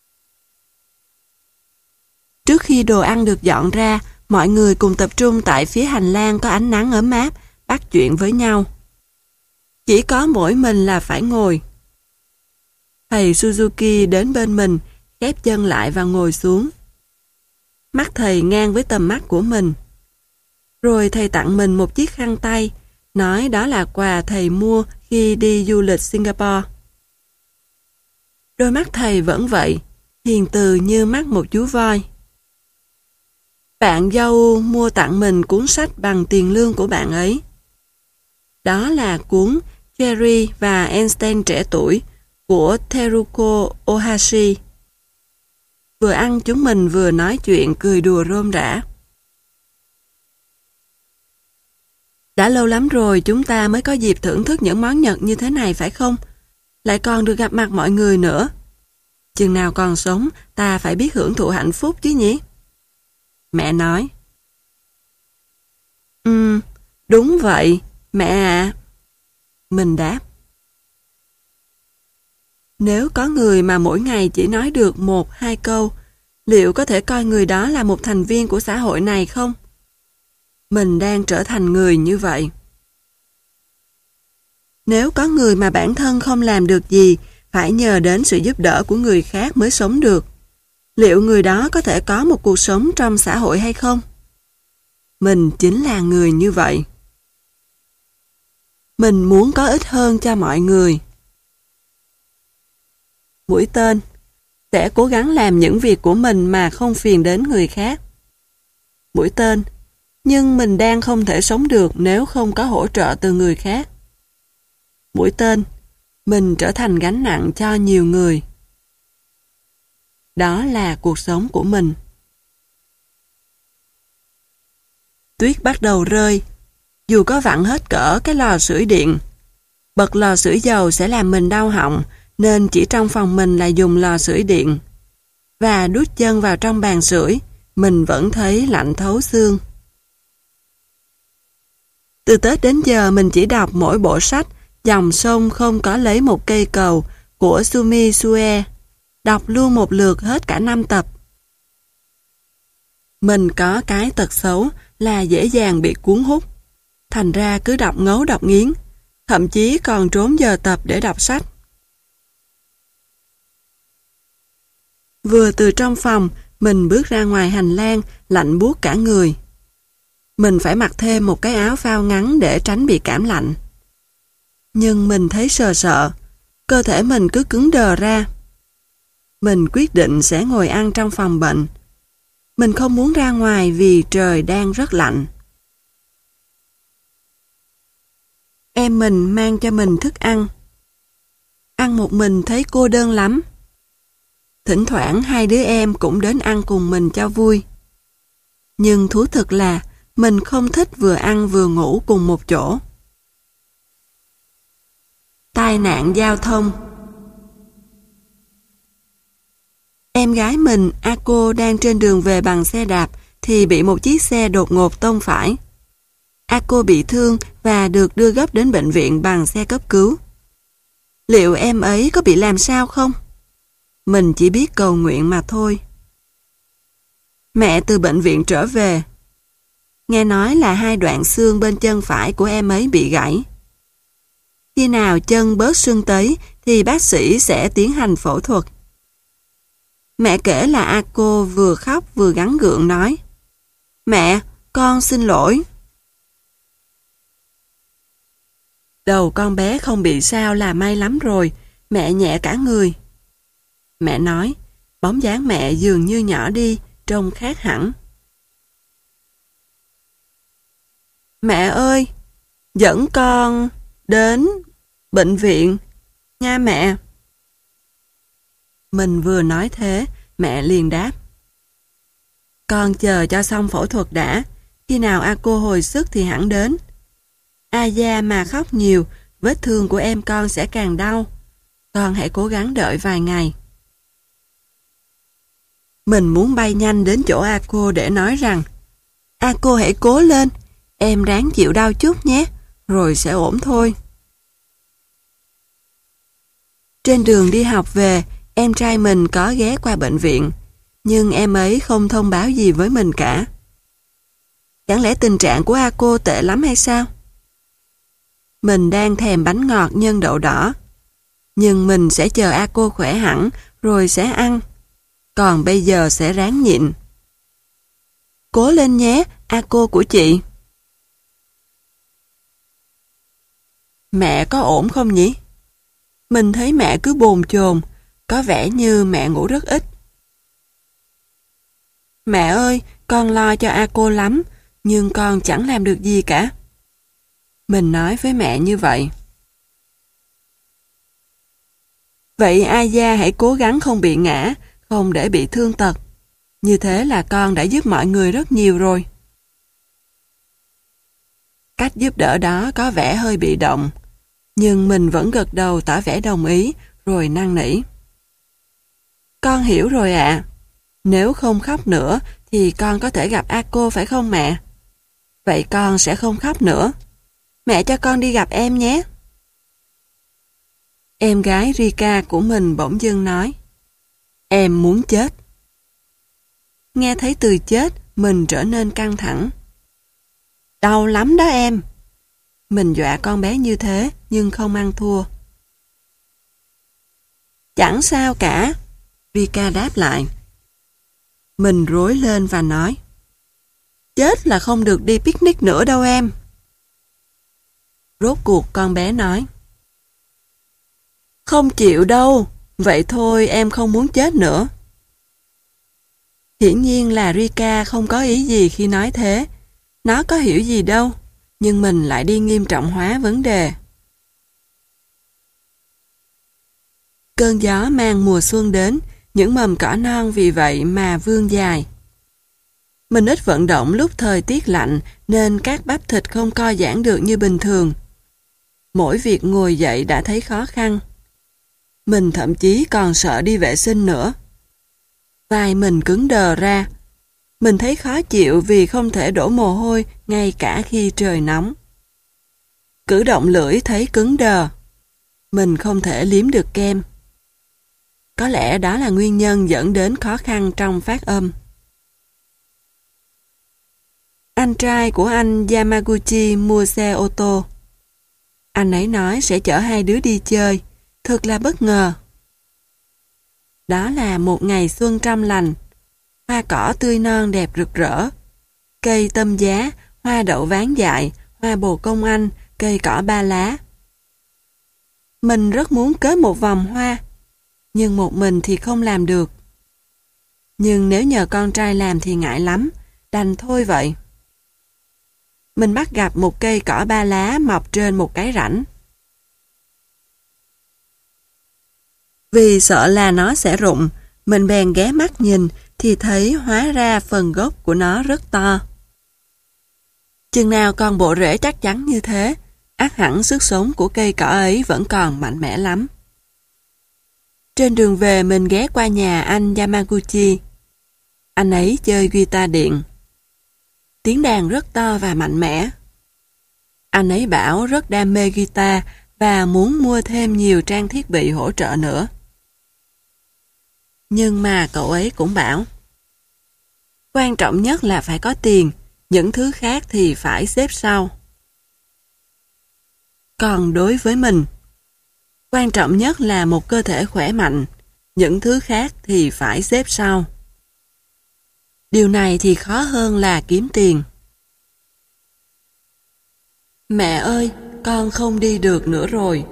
Trước khi đồ ăn được dọn ra, mọi người cùng tập trung tại phía hành lang có ánh nắng ấm áp, bắt chuyện với nhau. Chỉ có mỗi mình là phải ngồi. Thầy Suzuki đến bên mình, khép chân lại và ngồi xuống. Mắt thầy ngang với tầm mắt của mình. Rồi thầy tặng mình một chiếc khăn tay, nói đó là quà thầy mua khi đi du lịch Singapore. Đôi mắt thầy vẫn vậy, hiền từ như mắt một chú voi. Bạn dâu mua tặng mình cuốn sách bằng tiền lương của bạn ấy. Đó là cuốn Cherry và Einstein trẻ tuổi của Teruko Ohashi. Vừa ăn chúng mình vừa nói chuyện cười đùa rôm rả. Đã lâu lắm rồi chúng ta mới có dịp thưởng thức những món Nhật như thế này phải không? Lại còn được gặp mặt mọi người nữa. Chừng nào còn sống, ta phải biết hưởng thụ hạnh phúc chứ nhỉ? Mẹ nói. Ừm, đúng vậy, mẹ ạ. Mình đáp. Nếu có người mà mỗi ngày chỉ nói được một, hai câu, liệu có thể coi người đó là một thành viên của xã hội này không? Mình đang trở thành người như vậy. Nếu có người mà bản thân không làm được gì, phải nhờ đến sự giúp đỡ của người khác mới sống được, liệu người đó có thể có một cuộc sống trong xã hội hay không? Mình chính là người như vậy. Mình muốn có ích hơn cho mọi người. Mũi tên. Sẽ cố gắng làm những việc của mình mà không phiền đến người khác. Mũi tên. Nhưng mình đang không thể sống được nếu không có hỗ trợ từ người khác. Mũi tên. Mình trở thành gánh nặng cho nhiều người. Đó là cuộc sống của mình. Tuyết bắt đầu rơi. Dù có vặn hết cỡ cái lò sưởi điện, bật lò sưởi dầu sẽ làm mình đau họng, nên chỉ trong phòng mình là dùng lò sưởi điện. Và đút chân vào trong bàn sưởi, mình vẫn thấy lạnh thấu xương. Từ Tết đến giờ mình chỉ đọc mỗi bộ sách Dòng sông không có lấy một cây cầu của Sumi Sue, đọc luôn một lượt hết cả năm tập. Mình có cái tật xấu là dễ dàng bị cuốn hút. thành ra cứ đọc ngấu đọc nghiến, thậm chí còn trốn giờ tập để đọc sách. Vừa từ trong phòng, mình bước ra ngoài hành lang, lạnh buốt cả người. Mình phải mặc thêm một cái áo phao ngắn để tránh bị cảm lạnh. Nhưng mình thấy sợ sợ, cơ thể mình cứ cứng đờ ra. Mình quyết định sẽ ngồi ăn trong phòng bệnh. Mình không muốn ra ngoài vì trời đang rất lạnh. Em mình mang cho mình thức ăn. Ăn một mình thấy cô đơn lắm. Thỉnh thoảng hai đứa em cũng đến ăn cùng mình cho vui. Nhưng thú thực là mình không thích vừa ăn vừa ngủ cùng một chỗ. Tai nạn giao thông. Em gái mình, Ako, đang trên đường về bằng xe đạp thì bị một chiếc xe đột ngột tông phải. Ako bị thương và được đưa gấp đến bệnh viện bằng xe cấp cứu. Liệu em ấy có bị làm sao không? Mình chỉ biết cầu nguyện mà thôi. Mẹ từ bệnh viện trở về. Nghe nói là hai đoạn xương bên chân phải của em ấy bị gãy. Khi nào chân bớt sưng tấy thì bác sĩ sẽ tiến hành phẫu thuật. Mẹ kể là Ako vừa khóc vừa gắng gượng nói: "Mẹ, con xin lỗi." Đầu con bé không bị sao là may lắm rồi, mẹ nhẹ cả người. Mẹ nói, bóng dáng mẹ dường như nhỏ đi, trông khác hẳn. "Mẹ ơi, dẫn con đến bệnh viện nha mẹ." Mình vừa nói thế, mẹ liền đáp: "Con chờ cho xong phẫu thuật đã, khi nào Ako hồi sức thì hẳn đến. Aya mà khóc nhiều, vết thương của em con sẽ càng đau. Con hãy cố gắng đợi vài ngày." Mình muốn bay nhanh đến chỗ Ako để nói rằng: "Ako hãy cố lên, em ráng chịu đau chút nhé, rồi sẽ ổn thôi." Trên đường đi học về, em trai mình có ghé qua bệnh viện, nhưng em ấy không thông báo gì với mình cả. Chẳng lẽ tình trạng của Ako tệ lắm hay sao? Mình đang thèm bánh ngọt nhân đậu đỏ, nhưng mình sẽ chờ Ako khỏe hẳn rồi sẽ ăn, còn bây giờ sẽ ráng nhịn. Cố lên nhé, Ako của chị. Mẹ có ổn không nhỉ? Mình thấy mẹ cứ bồn chồn, có vẻ như mẹ ngủ rất ít. Mẹ ơi, con lo cho Ako lắm, nhưng con chẳng làm được gì cả. Mình nói với mẹ như vậy. Vậy Aya hãy cố gắng không bị ngã, không để bị thương tật. Như thế là con đã giúp mọi người rất nhiều rồi. Cách giúp đỡ đó có vẻ hơi bị động, nhưng mình vẫn gật đầu tỏ vẻ đồng ý, rồi năn nỉ. Con hiểu rồi ạ. Nếu không khóc nữa thì con có thể gặp Ako phải không mẹ? Vậy con sẽ không khóc nữa. Mẹ cho con đi gặp em nhé. Em gái Rika của mình bỗng dưng nói: Em muốn chết. Nghe thấy từ chết, mình trở nên căng thẳng. Đau lắm đó em. Mình dọa con bé như thế, nhưng không ăn thua. Chẳng sao cả, Rika đáp lại. Mình rối lên và nói: Chết là không được đi picnic nữa đâu em. Rốt cuộc con bé nói: Không chịu đâu, vậy thôi em không muốn chết nữa. Hiển nhiên là Rika không có ý gì khi nói thế. Nó có hiểu gì đâu, nhưng mình lại đi nghiêm trọng hóa vấn đề. Cơn gió mang mùa xuân đến, những mầm cỏ non vì vậy mà vươn dài. Mình ít vận động lúc thời tiết lạnh nên các bắp thịt không co giãn được như bình thường. Mỗi việc ngồi dậy đã thấy khó khăn. Mình thậm chí còn sợ đi vệ sinh nữa. Vai mình cứng đờ ra. Mình thấy khó chịu vì không thể đổ mồ hôi ngay cả khi trời nóng. Cử động lưỡi thấy cứng đờ. Mình không thể liếm được kem. Có lẽ đó là nguyên nhân dẫn đến khó khăn trong phát âm. Anh trai của anh Yamaguchi mua xe ô tô. Anh ấy nói sẽ chở hai đứa đi chơi. Thật là bất ngờ. Đó là một ngày xuân trong lành. Hoa cỏ tươi non đẹp rực rỡ. Cây tâm giá, hoa đậu ván dại, hoa bồ công anh, cây cỏ ba lá. Mình rất muốn cớ một vòng hoa, nhưng một mình thì không làm được. Nhưng nếu nhờ con trai làm thì ngại lắm, đành thôi vậy. Mình bắt gặp một cây cỏ ba lá mọc trên một cái rãnh. Vì sợ là nó sẽ rụng, mình bèn ghé mắt nhìn thì thấy hóa ra phần gốc của nó rất to. Chừng nào còn bộ rễ chắc chắn như thế, ắt hẳn sức sống của cây cỏ ấy vẫn còn mạnh mẽ lắm. Trên đường về mình ghé qua nhà anh Yamaguchi. Anh ấy chơi guitar điện. Tiếng đàn rất to và mạnh mẽ. Anh ấy bảo rất đam mê guitar và muốn mua thêm nhiều trang thiết bị hỗ trợ nữa. Nhưng mà cậu ấy cũng bảo, quan trọng nhất là phải có tiền, những thứ khác thì phải xếp sau. Còn đối với mình, quan trọng nhất là một cơ thể khỏe mạnh, những thứ khác thì phải xếp sau. Điều này thì khó hơn là kiếm tiền. Mẹ ơi, con không đi được nữa rồi.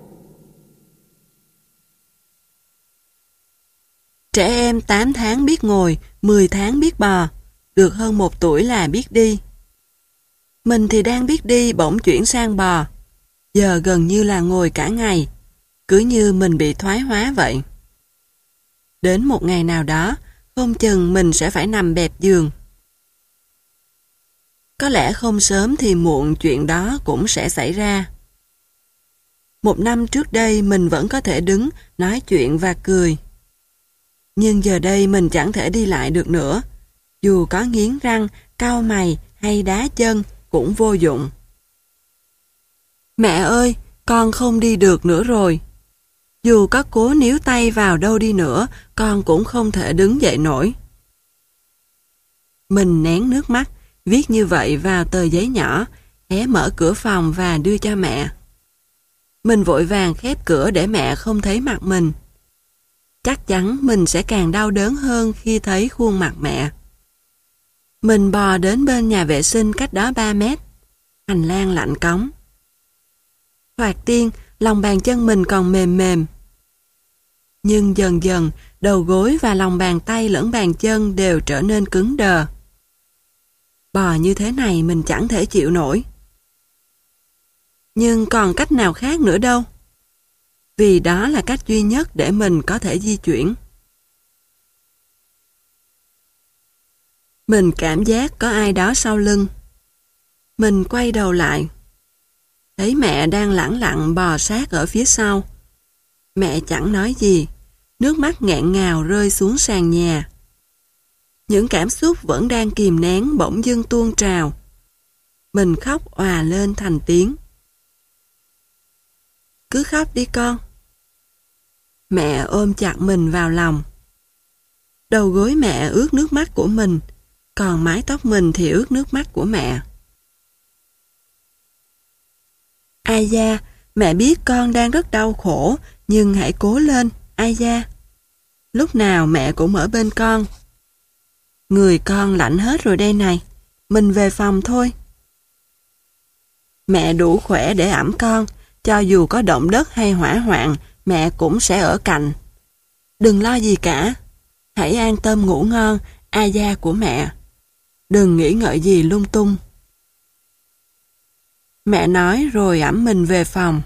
Trẻ em tám tháng biết ngồi, mười tháng biết bò, được hơn một tuổi là biết đi. Mình thì đang biết đi bỗng chuyển sang bò, giờ gần như là ngồi cả ngày, cứ như mình bị thoái hóa vậy. Đến một ngày nào đó, không chừng mình sẽ phải nằm bẹp giường. Có lẽ không sớm thì muộn chuyện đó cũng sẽ xảy ra. Một năm trước đây mình vẫn có thể đứng, nói chuyện và cười. Nhưng giờ đây mình chẳng thể đi lại được nữa. Dù có nghiến răng, cau mày hay đá chân cũng vô dụng. Mẹ ơi, con không đi được nữa rồi. Dù có cố níu tay vào đâu đi nữa, con cũng không thể đứng dậy nổi. Mình nén nước mắt, viết như vậy vào tờ giấy nhỏ, hé mở cửa phòng và đưa cho mẹ. Mình vội vàng khép cửa để mẹ không thấy mặt mình. Chắc chắn mình sẽ càng đau đớn hơn khi thấy khuôn mặt mẹ. Mình bò đến bên nhà vệ sinh cách đó ba mét. Hành lang lạnh cóng. Thoạt tiên, lòng bàn chân mình còn mềm mềm. Nhưng dần dần, đầu gối và lòng bàn tay lẫn bàn chân đều trở nên cứng đờ. Bò như thế này mình chẳng thể chịu nổi. Nhưng còn cách nào khác nữa đâu. Vì đó là cách duy nhất để mình có thể di chuyển. Mình cảm giác có ai đó sau lưng. Mình quay đầu lại. Thấy mẹ đang lẳng lặng bò sát ở phía sau. Mẹ chẳng nói gì. Nước mắt nghẹn ngào rơi xuống sàn nhà. Những cảm xúc vẫn đang kìm nén bỗng dưng tuôn trào. Mình khóc òa lên thành tiếng. Cứ khóc đi con. Mẹ ôm chặt mình vào lòng. Đầu gối mẹ ướt nước mắt của mình, còn mái tóc mình thì ướt nước mắt của mẹ. Ai da, mẹ biết con đang rất đau khổ, nhưng hãy cố lên, ai da. Lúc nào mẹ cũng ở bên con. Người con lạnh hết rồi đây này, mình về phòng thôi. Mẹ đủ khỏe để ẵm con, cho dù có động đất hay hỏa hoạn, mẹ cũng sẽ ở cạnh. Đừng lo gì cả, hãy an tâm ngủ ngon, a da của mẹ. Đừng nghĩ ngợi gì lung tung. Mẹ nói rồi ẵm mình về phòng.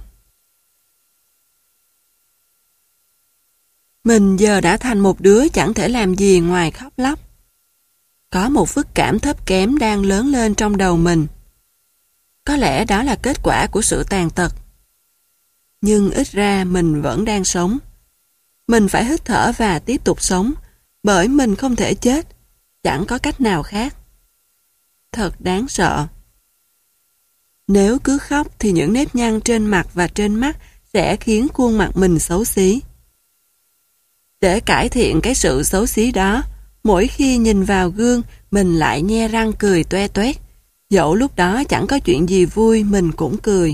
Mình giờ đã thành một đứa chẳng thể làm gì ngoài khóc lóc. Có một phức cảm thấp kém đang lớn lên trong đầu mình. Có lẽ đó là kết quả của sự tàn tật. Nhưng ít ra mình vẫn đang sống. Mình phải hít thở và tiếp tục sống, bởi mình không thể chết, chẳng có cách nào khác. Thật đáng sợ. Nếu cứ khóc thì những nếp nhăn trên mặt và trên mắt sẽ khiến khuôn mặt mình xấu xí. Để cải thiện cái sự xấu xí đó, mỗi khi nhìn vào gương, mình lại nhe răng cười toe toét, Dẫu lúc đó chẳng có chuyện gì vui, mình cũng cười.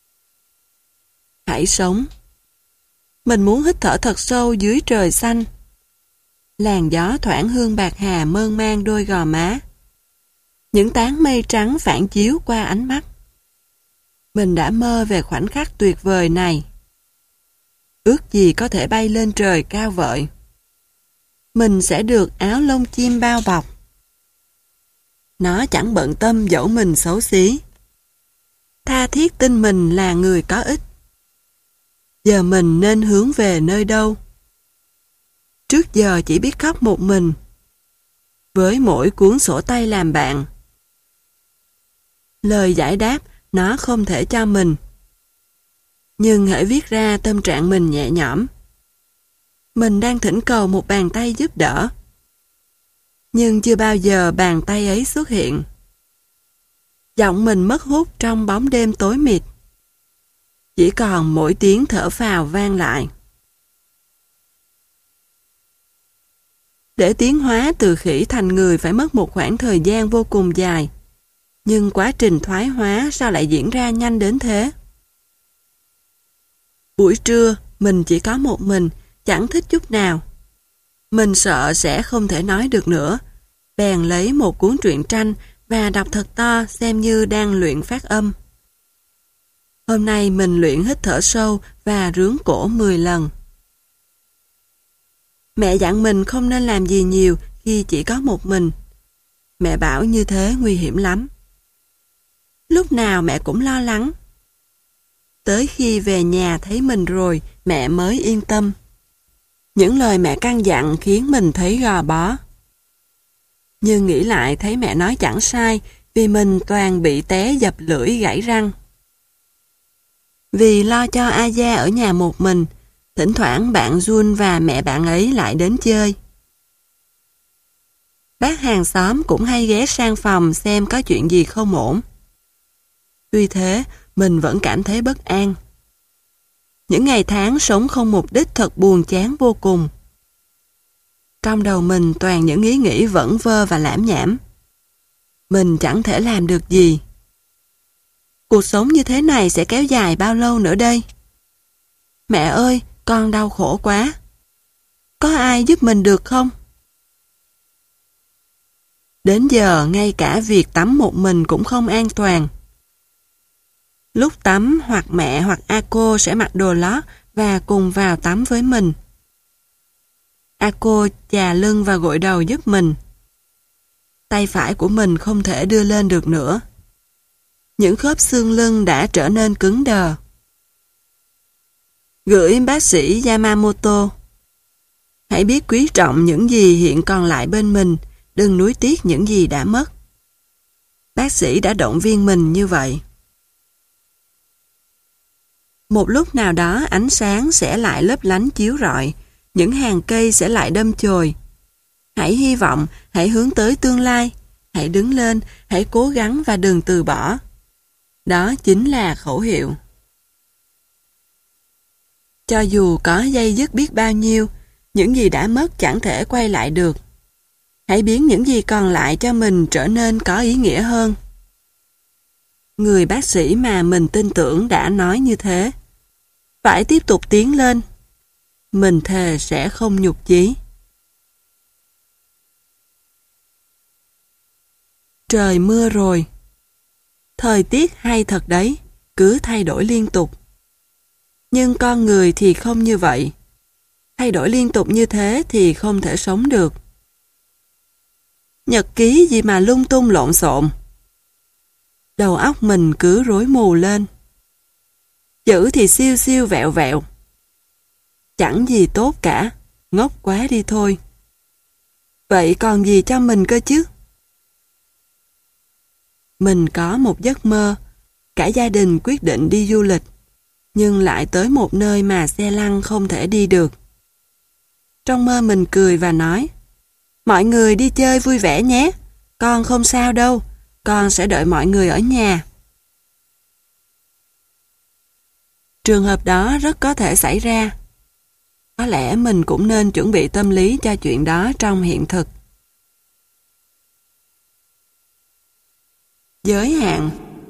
Hãy sống. Mình muốn hít thở thật sâu dưới trời xanh. Làn gió thoảng hương bạc hà mơn man đôi gò má. Những tán mây trắng phản chiếu qua ánh mắt. Mình đã mơ về khoảnh khắc tuyệt vời này. Ước gì có thể bay lên trời cao vợi. Mình sẽ được áo lông chim bao bọc. Nó chẳng bận tâm dẫu mình xấu xí. Tha thiết tin mình là người có ích. Giờ mình nên hướng về nơi đâu? Trước giờ chỉ biết khóc một mình. Với mỗi cuốn sổ tay làm bạn. Lời giải đáp nó không thể cho mình. Nhưng hãy viết ra tâm trạng mình nhẹ nhõm. Mình đang thỉnh cầu một bàn tay giúp đỡ. Nhưng chưa bao giờ bàn tay ấy xuất hiện. Giọng mình mất hút trong bóng đêm tối mịt. Chỉ còn mỗi tiếng thở phào vang lại. Để tiến hóa từ khỉ thành người phải mất một khoảng thời gian vô cùng dài. Nhưng quá trình thoái hóa sao lại diễn ra nhanh đến thế? Buổi trưa, mình chỉ có một mình, chẳng thích chút nào. Mình sợ sẽ không thể nói được nữa. Bèn lấy một cuốn truyện tranh và đọc thật to xem như đang luyện phát âm. Hôm nay mình luyện hít thở sâu và rướn cổ mười lần. Mẹ dặn mình không nên làm gì nhiều khi chỉ có một mình. Mẹ bảo như thế nguy hiểm lắm. Lúc nào mẹ cũng lo lắng. Tới khi về nhà thấy mình rồi, mẹ mới yên tâm. Những lời mẹ căn dặn khiến mình thấy gò bó. Nhưng nghĩ lại thấy mẹ nói chẳng sai, vì mình toàn bị té dập lưỡi gãy răng. Vì lo cho Aya ở nhà một mình, thỉnh thoảng bạn Jun và mẹ bạn ấy lại đến chơi. Bác hàng xóm cũng hay ghé sang phòng xem có chuyện gì không ổn. Tuy thế, mình vẫn cảm thấy bất an. Những ngày tháng sống không mục đích thật buồn chán vô cùng. Trong đầu mình toàn những ý nghĩ vẩn vơ và lảm nhảm. Mình chẳng thể làm được gì. Cuộc sống như thế này sẽ kéo dài bao lâu nữa đây? Mẹ ơi, con đau khổ quá. Có ai giúp mình được không? Đến giờ ngay cả việc tắm một mình cũng không an toàn. Lúc tắm hoặc mẹ hoặc Ako sẽ mặc đồ lót và cùng vào tắm với mình. Ako chà lưng và gội đầu giúp mình. Tay phải của mình không thể đưa lên được nữa. Những khớp xương lưng đã trở nên cứng đờ. Gửi bác sĩ Yamamoto. Hãy biết quý trọng những gì hiện còn lại bên mình, đừng nuối tiếc những gì đã mất. Bác sĩ đã động viên mình như vậy. Một lúc nào đó ánh sáng sẽ lại lấp lánh chiếu rọi, những hàng cây sẽ lại đâm chồi. Hãy hy vọng, hãy hướng tới tương lai, hãy đứng lên, hãy cố gắng và đừng từ bỏ. Đó chính là khẩu hiệu. Cho dù có dây dứt biết bao nhiêu, những gì đã mất chẳng thể quay lại được. Hãy biến những gì còn lại cho mình trở nên có ý nghĩa hơn. Người bác sĩ mà mình tin tưởng đã nói như thế. Phải tiếp tục tiến lên. Mình thề sẽ không nhục chí. Trời mưa rồi. Thời tiết hay thật đấy, cứ thay đổi liên tục. Nhưng con người thì không như vậy. Thay đổi liên tục như thế thì không thể sống được. Nhật ký gì mà lung tung lộn xộn. Đầu óc mình cứ rối mù lên. Chữ thì siêu siêu vẹo vẹo. Chẳng gì tốt cả, ngốc quá đi thôi. Vậy còn gì cho mình cơ chứ? Mình có một giấc mơ, cả gia đình quyết định đi du lịch, nhưng lại tới một nơi mà xe lăn không thể đi được. Trong mơ mình cười và nói, mọi người đi chơi vui vẻ nhé, con không sao đâu, con sẽ đợi mọi người ở nhà. Trường hợp đó rất có thể xảy ra. Có lẽ mình cũng nên chuẩn bị tâm lý cho chuyện đó trong hiện thực. Giới hạn.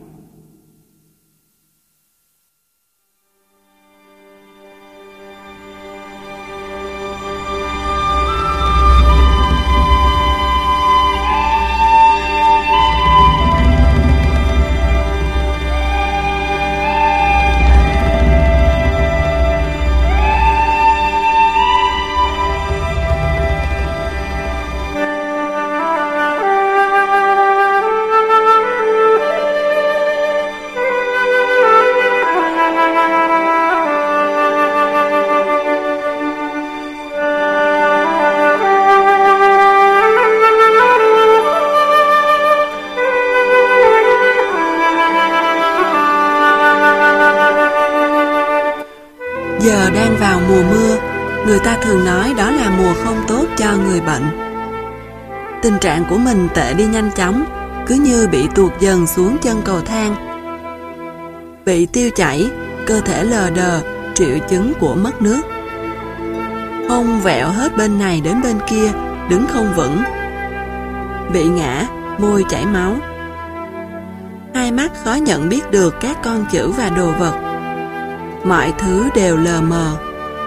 Giờ đang vào mùa mưa, người ta thường nói đó là mùa không tốt cho người bệnh. Tình trạng của mình tệ đi nhanh chóng, cứ như bị tuột dần xuống chân cầu thang. Bị tiêu chảy, cơ thể lờ đờ, triệu chứng của mất nước. Hông vẹo hết bên này đến bên kia, đứng không vững. Bị ngã, môi chảy máu. Hai mắt khó nhận biết được các con chữ và đồ vật. Mọi thứ đều lờ mờ.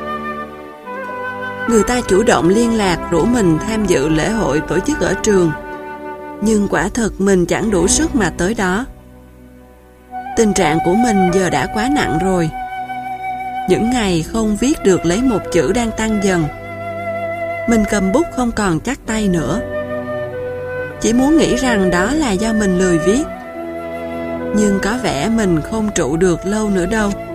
Người ta chủ động liên lạc rủ mình tham dự lễ hội tổ chức ở trường, nhưng quả thực mình chẳng đủ sức mà tới đó. Tình trạng của mình giờ đã quá nặng rồi. Những ngày không viết được lấy một chữ đang tăng dần. Mình cầm bút không còn chắc tay nữa. Chỉ muốn nghĩ rằng đó là do mình lười viết. Nhưng có vẻ mình không trụ được lâu nữa đâu.